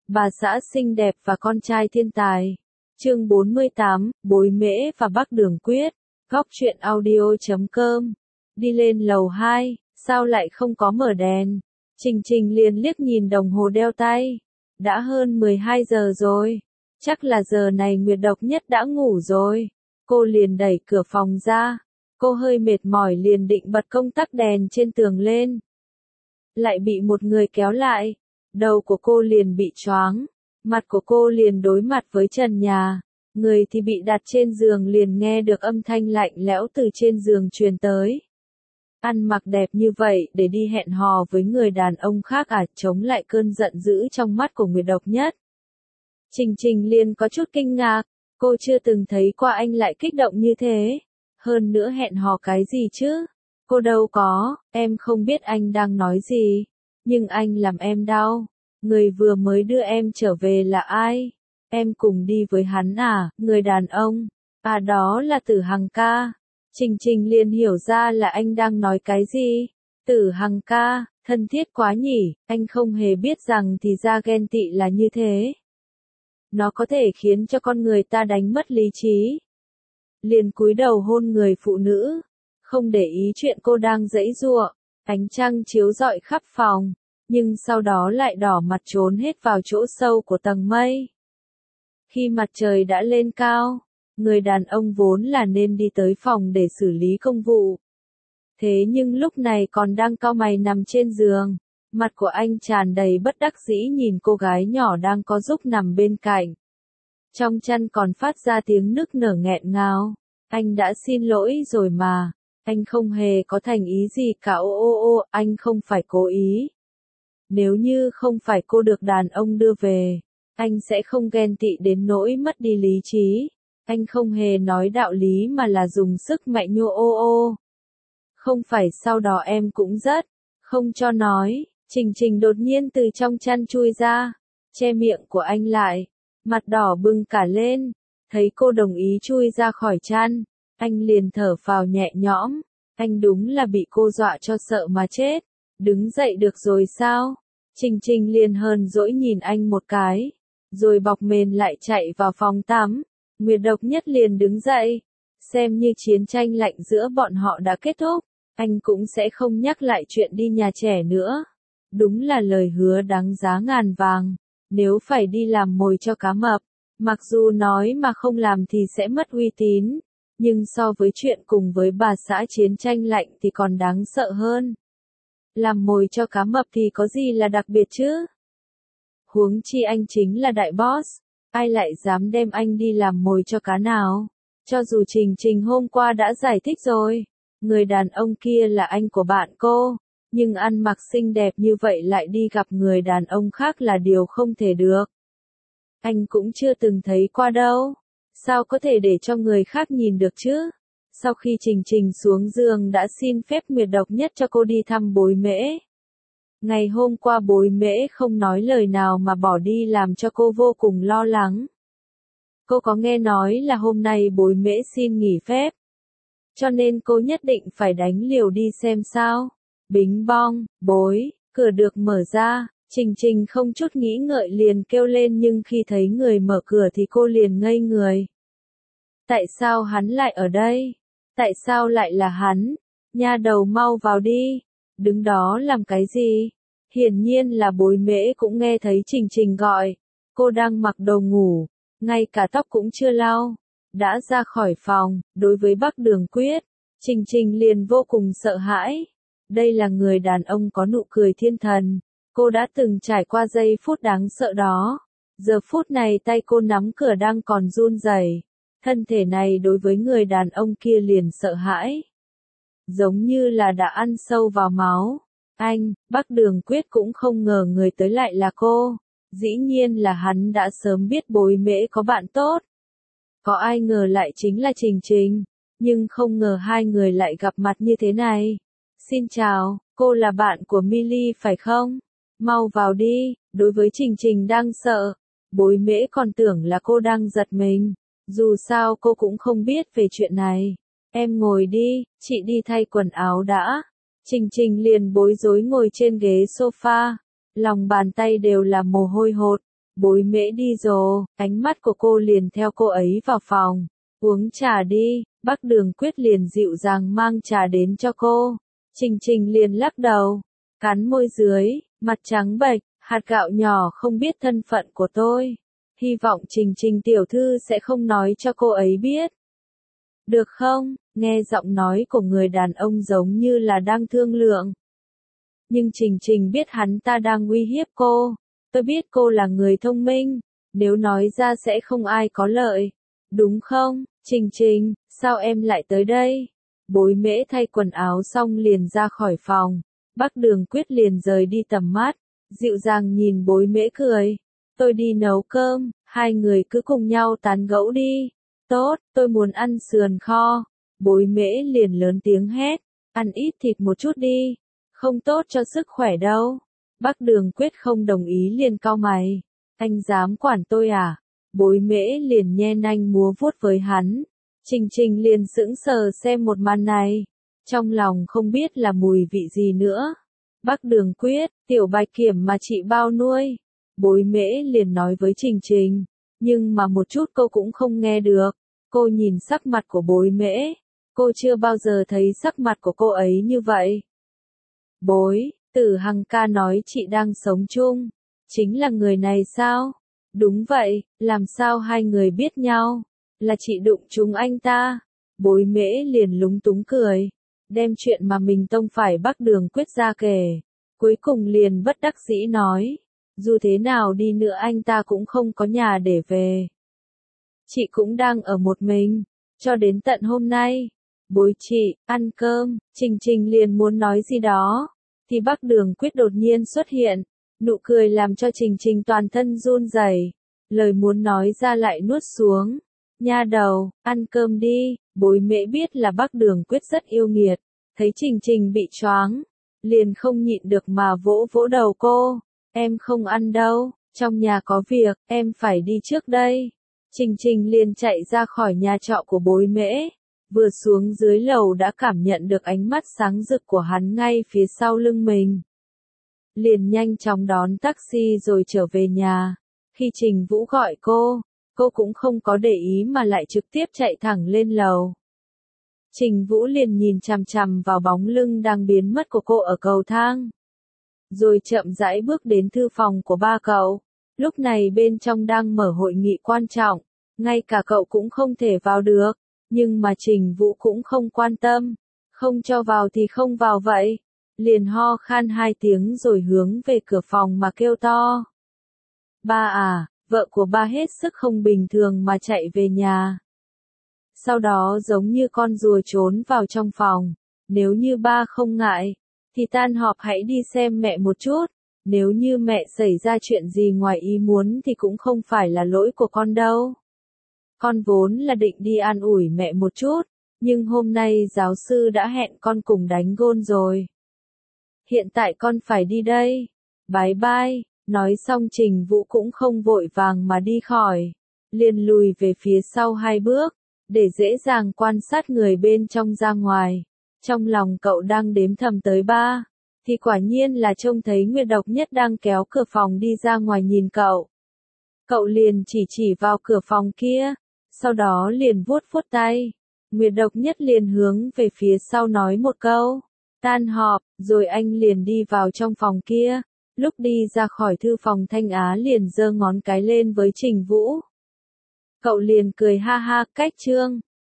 Bà xã xinh đẹp và con trai thiên tài. Chương 48, Bối Mễ và Bắc Đường Quyết. Góc truyện audio.com. Đi lên lầu 2, sao lại không có mở đèn? Trình Trình liền liếc nhìn đồng hồ đeo tay. Đã hơn 12 giờ rồi. Chắc là giờ này Nguyệt Độc Nhất đã ngủ rồi. Cô liền đẩy cửa phòng ra. Cô hơi mệt mỏi liền định bật công tắc đèn trên tường lên. Lại bị một người kéo lại. Đầu của cô liền bị choáng. Mặt của cô liền đối mặt với trần nhà. Người thì bị đặt trên giường liền nghe được âm thanh lạnh lẽo từ trên giường truyền tới. Ăn mặc đẹp như vậy để đi hẹn hò với người đàn ông khác à, chống lại cơn giận dữ trong mắt của Nguyệt Độc Nhất. Trình Trình liền có chút kinh ngạc, cô chưa từng thấy qua anh lại kích động như thế. Hơn nữa hẹn hò cái gì chứ? Cô đâu có, em không biết anh đang nói gì. Nhưng anh làm em đau. Người vừa mới đưa em trở về là ai? Em cùng đi với hắn à, người đàn ông. À đó là Tử Hằng ca. Trình Trình liền hiểu ra là anh đang nói cái gì. Tử Hằng ca, thân thiết quá nhỉ, anh không hề biết rằng thì ra ghen tị là như thế. Nó có thể khiến cho con người ta đánh mất lý trí. Liền cúi đầu hôn người phụ nữ, không để ý chuyện cô đang giãy giụa. Ánh trăng chiếu rọi khắp phòng, nhưng sau đó lại đỏ mặt trốn hết vào chỗ sâu của tầng mây. Khi mặt trời đã lên cao, người đàn ông vốn là nên đi tới phòng để xử lý công vụ. Thế nhưng lúc này còn đang cau mày nằm trên giường, mặt của anh tràn đầy bất đắc dĩ nhìn cô gái nhỏ đang có giúp nằm bên cạnh. Trong chăn còn phát ra tiếng nức nở nghẹn ngào. Anh đã xin lỗi rồi mà. Anh không hề có thành ý gì cả, ô, anh không phải cố ý. Nếu như không phải cô được đàn ông đưa về, anh sẽ không ghen tị đến nỗi mất đi lý trí. Anh không hề nói đạo lý mà là dùng sức mạnh nhô ô. Không phải sau đó em cũng rất, không cho nói. Trình Trình đột nhiên từ trong chăn chui ra, che miệng của anh lại, mặt đỏ bừng cả lên. Thấy cô đồng ý chui ra khỏi chăn, anh liền thở phào nhẹ nhõm. Anh đúng là bị cô dọa cho sợ mà chết. Đứng dậy được rồi sao? Trình Trình liền hờn dỗi nhìn anh một cái, rồi bọc mền lại chạy vào phòng tắm. Nguyệt Độc Nhất liền đứng dậy, xem như chiến tranh lạnh giữa bọn họ đã kết thúc, anh cũng sẽ không nhắc lại chuyện đi nhà trẻ nữa. Đúng là lời hứa đáng giá ngàn vàng, nếu phải đi làm mồi cho cá mập, mặc dù nói mà không làm thì sẽ mất uy tín, nhưng so với chuyện cùng với bà xã chiến tranh lạnh thì còn đáng sợ hơn. Làm mồi cho cá mập thì có gì là đặc biệt chứ? Huống chi anh chính là đại boss, ai lại dám đem anh đi làm mồi cho cá nào? Cho dù Trình Trình hôm qua đã giải thích rồi, người đàn ông kia là anh của bạn cô, nhưng ăn mặc xinh đẹp như vậy lại đi gặp người đàn ông khác là điều không thể được. Anh cũng chưa từng thấy qua đâu, sao có thể để cho người khác nhìn được chứ? Sau khi Trình Trình xuống giường đã xin phép Nguyệt Độc Nhất cho cô đi thăm Bối Mễ. Ngày hôm qua Bối Mễ không nói lời nào mà bỏ đi làm cho cô vô cùng lo lắng. Cô có nghe nói là hôm nay Bối Mễ xin nghỉ phép, cho nên cô nhất định phải đánh liều đi xem sao. Bính bong, bối, cửa được mở ra, Trình Trình không chút nghĩ ngợi liền kêu lên, nhưng khi thấy người mở cửa thì cô liền ngây người. Tại sao hắn lại ở đây? Tại sao lại là hắn? Nha đầu mau vào đi. Đứng đó làm cái gì? Hiển nhiên là Bối Mễ cũng nghe thấy Trình Trình gọi. Cô đang mặc đồ ngủ, ngay cả tóc cũng chưa lau, đã ra khỏi phòng. Đối với Bắc Đường Quyết, Trình Trình liền vô cùng sợ hãi. Đây là người đàn ông có nụ cười thiên thần. Cô đã từng trải qua giây phút đáng sợ đó. Giờ phút này tay cô nắm cửa đang còn run rẩy. Thân thể này đối với người đàn ông kia liền sợ hãi, giống như là đã ăn sâu vào máu. Anh, Bắc Đường Quyết cũng không ngờ người tới lại là cô. Dĩ nhiên là hắn đã sớm biết Bối Mễ có bạn tốt. Có ai ngờ lại chính là Trình Trình, nhưng không ngờ hai người lại gặp mặt như thế này. Xin chào, cô là bạn của Milly phải không? Mau vào đi. Đối với Trình Trình đang sợ, Bối Mễ còn tưởng là cô đang giật mình. Dù sao cô cũng không biết về chuyện này. Em ngồi đi, chị đi thay quần áo đã. Trình Trình liền bối rối ngồi trên ghế sofa. Lòng bàn tay đều là mồ hôi hột. Bối Mễ đi rồi, ánh mắt của cô liền theo cô ấy vào phòng. Uống trà đi, Bắc Đường Quyết liền dịu dàng mang trà đến cho cô. Trình Trình liền lắc đầu, cắn môi dưới, mặt trắng bệch, hạt gạo nhỏ không biết thân phận của tôi. Hy vọng Trình Trình tiểu thư sẽ không nói cho cô ấy biết. Được không? Nghe giọng nói của người đàn ông giống như là đang thương lượng. Nhưng Trình Trình biết hắn ta đang uy hiếp cô. Tôi biết cô là người thông minh, nếu nói ra sẽ không ai có lợi. Đúng không, Trình Trình, sao em lại tới đây? Bối Mễ thay quần áo xong liền ra khỏi phòng. Bắc Đường Quyết liền rời đi tầm mắt, dịu dàng nhìn Bối Mễ cười. Tôi đi nấu cơm, hai người cứ cùng nhau tán gẫu đi. Tốt, tôi muốn ăn sườn kho. Bối Mễ liền lớn tiếng hét, ăn ít thịt một chút đi, không tốt cho sức khỏe đâu. Bắc Đường Quyết không đồng ý liền cau mày, anh dám quản tôi à? Bối Mễ liền nhe nanh múa vuốt với hắn. Trình Trình liền sững sờ xem một màn này, trong lòng không biết là mùi vị gì nữa. Bắc Đường Quyết, tiểu Bạch Kiểm mà chị bao nuôi. Bối Mễ liền nói với Trình Trình, nhưng mà một chút cô cũng không nghe được. Cô nhìn sắc mặt của Bối Mễ, cô chưa bao giờ thấy sắc mặt của cô ấy như vậy. Bối, Tử Hằng ca nói chị đang sống chung, chính là người này sao? Đúng vậy, làm sao hai người biết nhau? Là chị đụng trúng anh ta. Bối Mễ liền lúng túng cười, đem chuyện mà mình tông phải Bắc Đường Quyết ra kể. Cuối cùng liền bất đắc dĩ nói, dù thế nào đi nữa anh ta cũng không có nhà để về. Chị cũng đang ở một mình, cho đến tận hôm nay. Bối chị, ăn cơm, Trình Trình liền muốn nói gì đó, thì Bắc Đường Quyết đột nhiên xuất hiện, nụ cười làm cho Trình Trình toàn thân run rẩy, lời muốn nói ra lại nuốt xuống. Nha đầu, ăn cơm đi. Bối Mễ biết là Bắc Đường Quyết rất yêu nghiệt, thấy Trình Trình bị choáng, liền không nhịn được mà vỗ vỗ đầu cô. Em không ăn đâu, trong nhà có việc, em phải đi trước đây. Trình Trình liền chạy ra khỏi nhà trọ của Bối Mễ, vừa xuống dưới lầu đã cảm nhận được ánh mắt sáng rực của hắn ngay phía sau lưng mình. Liền nhanh chóng đón taxi rồi trở về nhà. Khi Trình Vũ gọi cô cũng không có để ý mà lại trực tiếp chạy thẳng lên lầu. Trình Vũ liền nhìn chằm chằm vào bóng lưng đang biến mất của cô ở cầu thang, rồi chậm rãi bước đến thư phòng của ba cậu. Lúc này bên trong đang mở hội nghị quan trọng, ngay cả cậu cũng không thể vào được, nhưng mà Trình Vũ cũng không quan tâm, không cho vào thì không vào vậy. Liền ho khan hai tiếng rồi hướng về cửa phòng mà kêu to. Ba à, vợ của ba hết sức không bình thường mà chạy về nhà. Sau đó giống như con rùa trốn vào trong phòng. Nếu như ba không ngại, thì tan họp hãy đi xem mẹ một chút. Nếu như mẹ xảy ra chuyện gì ngoài ý muốn thì cũng không phải là lỗi của con đâu. Con vốn là định đi an ủi mẹ một chút, nhưng hôm nay giáo sư đã hẹn con cùng đánh gôn rồi. Hiện tại con phải đi đây. Bye bye. Nói xong Trình Vũ cũng không vội vàng mà đi khỏi, liền lùi về phía sau hai bước, để dễ dàng quan sát người bên trong ra ngoài. Trong lòng cậu đang đếm thầm tới ba, thì quả nhiên là trông thấy Nguyệt Độc Nhất đang kéo cửa phòng đi ra ngoài nhìn cậu. Cậu liền chỉ vào cửa phòng kia, sau đó liền vuốt vuốt tay. Nguyệt Độc Nhất liền hướng về phía sau nói một câu, tan họp, rồi anh liền đi vào trong phòng kia. Lúc đi ra khỏi thư phòng Thanh Á liền giơ ngón cái lên với Trình Vũ. Cậu liền cười ha ha, cách trương.